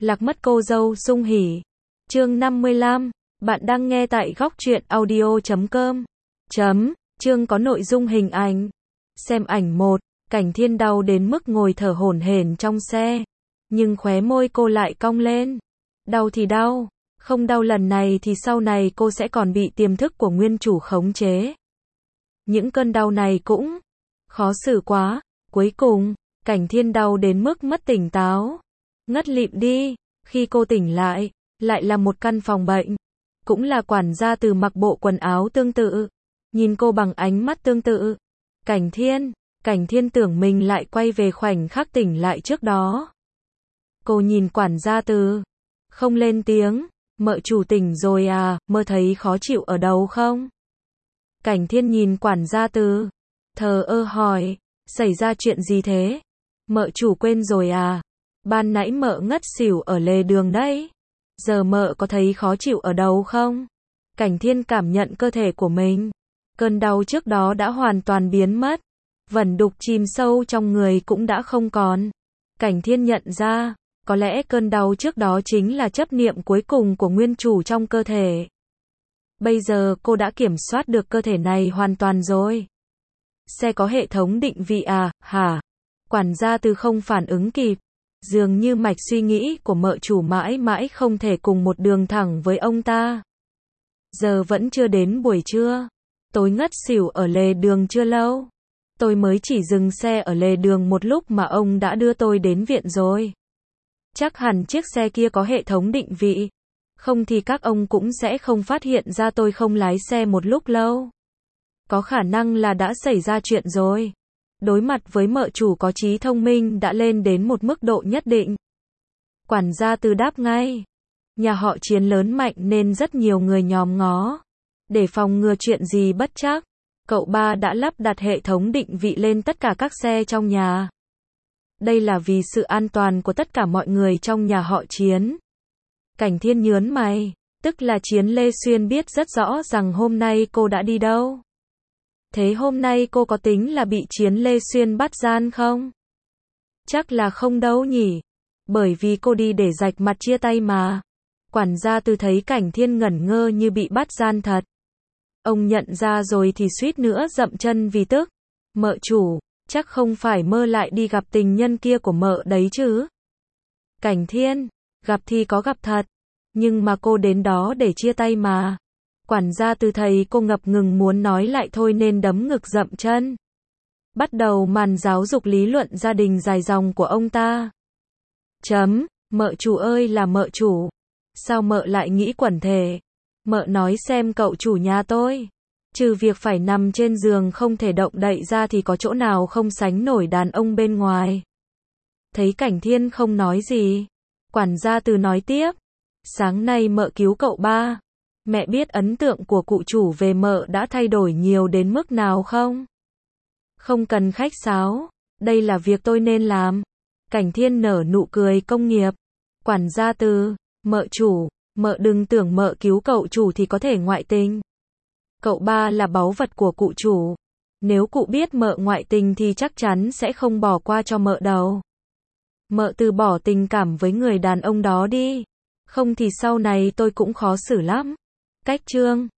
Lạc mất cô dâu sung hỉ. Chương 55. Bạn đang nghe tại góc truyện audio.com. Chương có nội dung hình ảnh. Xem ảnh 1. Cảnh Thiên đau đến mức ngồi thở hổn hển trong xe. Nhưng khóe môi cô lại cong lên. Đau thì đau. Không đau lần này thì sau này cô sẽ còn bị tiềm thức của nguyên chủ khống chế. Những cơn đau này cũng khó xử quá. Cuối cùng, Cảnh Thiên đau đến mức mất tỉnh táo. Ngất lịm đi. Khi cô tỉnh lại là một căn phòng bệnh. Cũng là quản gia Từ mặc bộ quần áo tương tự. Nhìn cô bằng ánh mắt tương tự. Cảnh Thiên tưởng mình lại quay về khoảnh khắc tỉnh lại trước đó. Cô nhìn quản gia Từ. Không lên tiếng. Mợ chủ tỉnh rồi à, mơ thấy khó chịu ở đâu không? Cảnh Thiên nhìn quản gia Từ. Thờ ơ hỏi. Xảy ra chuyện gì thế? Mợ chủ quên rồi à? Ban nãy mợ ngất xỉu ở lề đường đấy. Giờ mợ có thấy khó chịu ở đâu không? Cảnh Thiên cảm nhận cơ thể của mình. Cơn đau trước đó đã hoàn toàn biến mất. Vẩn đục chìm sâu trong người cũng đã không còn. Cảnh Thiên nhận ra, có lẽ cơn đau trước đó chính là chấp niệm cuối cùng của nguyên chủ trong cơ thể. Bây giờ cô đã kiểm soát được cơ thể này hoàn toàn rồi. Xe có hệ thống định vị à, hả? Quản gia Từ không phản ứng kịp. Dường như mạch suy nghĩ của mợ chủ mãi mãi không thể cùng một đường thẳng với ông ta. Giờ vẫn chưa đến buổi trưa. Tôi ngất xỉu ở lề đường chưa lâu. Tôi mới chỉ dừng xe ở lề đường một lúc mà ông đã đưa tôi đến viện rồi. Chắc hẳn chiếc xe kia có hệ thống định vị. Không thì các ông cũng sẽ không phát hiện ra tôi không lái xe một lúc lâu. Có khả năng là đã xảy ra chuyện rồi. Đối mặt với mợ chủ có trí thông minh đã lên đến một mức độ nhất định. Quản gia Từ đáp ngay. Nhà họ Chiến lớn mạnh nên rất nhiều người nhòm ngó. Để phòng ngừa chuyện gì bất trắc, cậu ba đã lắp đặt hệ thống định vị lên tất cả các xe trong nhà. Đây là vì sự an toàn của tất cả mọi người trong nhà họ Chiến. Cảnh Thiên nhớn mày, tức là Chiến Lê Xuyên biết rất rõ rằng hôm nay cô đã đi đâu. Thế hôm nay cô có tính là bị Chiến Lê Xuyên bắt gian không? Chắc là không đâu nhỉ. Bởi vì cô đi để rạch mặt chia tay mà. Quản gia Từ thấy Cảnh Thiên ngẩn ngơ như bị bắt gian thật. Ông nhận ra rồi thì suýt nữa dậm chân vì tức. Mợ chủ, chắc không phải mơ lại đi gặp tình nhân kia của mợ đấy chứ? Cảnh Thiên, gặp thì có gặp thật. Nhưng mà cô đến đó để chia tay mà. Quản gia Từ thấy cô ngập ngừng muốn nói lại thôi nên đấm ngực dậm chân. Bắt đầu màn giáo dục lý luận gia đình dài dòng của ông ta. Mợ chủ ơi là mợ chủ. Sao mợ lại nghĩ quẩn thể? Mợ nói xem cậu chủ nhà tôi. Trừ việc phải nằm trên giường không thể động đậy ra thì có chỗ nào không sánh nổi đàn ông bên ngoài. Thấy Cảnh Thiên không nói gì. Quản gia Từ nói tiếp. Sáng nay mợ cứu cậu ba. Mẹ biết ấn tượng của cụ chủ về mợ đã thay đổi nhiều đến mức nào không? Không cần khách sáo. Đây là việc tôi nên làm. Cảnh Thiên nở nụ cười công nghiệp. Quản gia Từ. Mợ chủ, mợ đừng tưởng mợ cứu cậu chủ thì có thể ngoại tình. Cậu ba là báu vật của cụ chủ. Nếu cụ biết mợ ngoại tình thì chắc chắn sẽ không bỏ qua cho mợ đâu. Mợ từ bỏ tình cảm với người đàn ông đó đi. Không thì sau này tôi cũng khó xử lắm. Cách chương.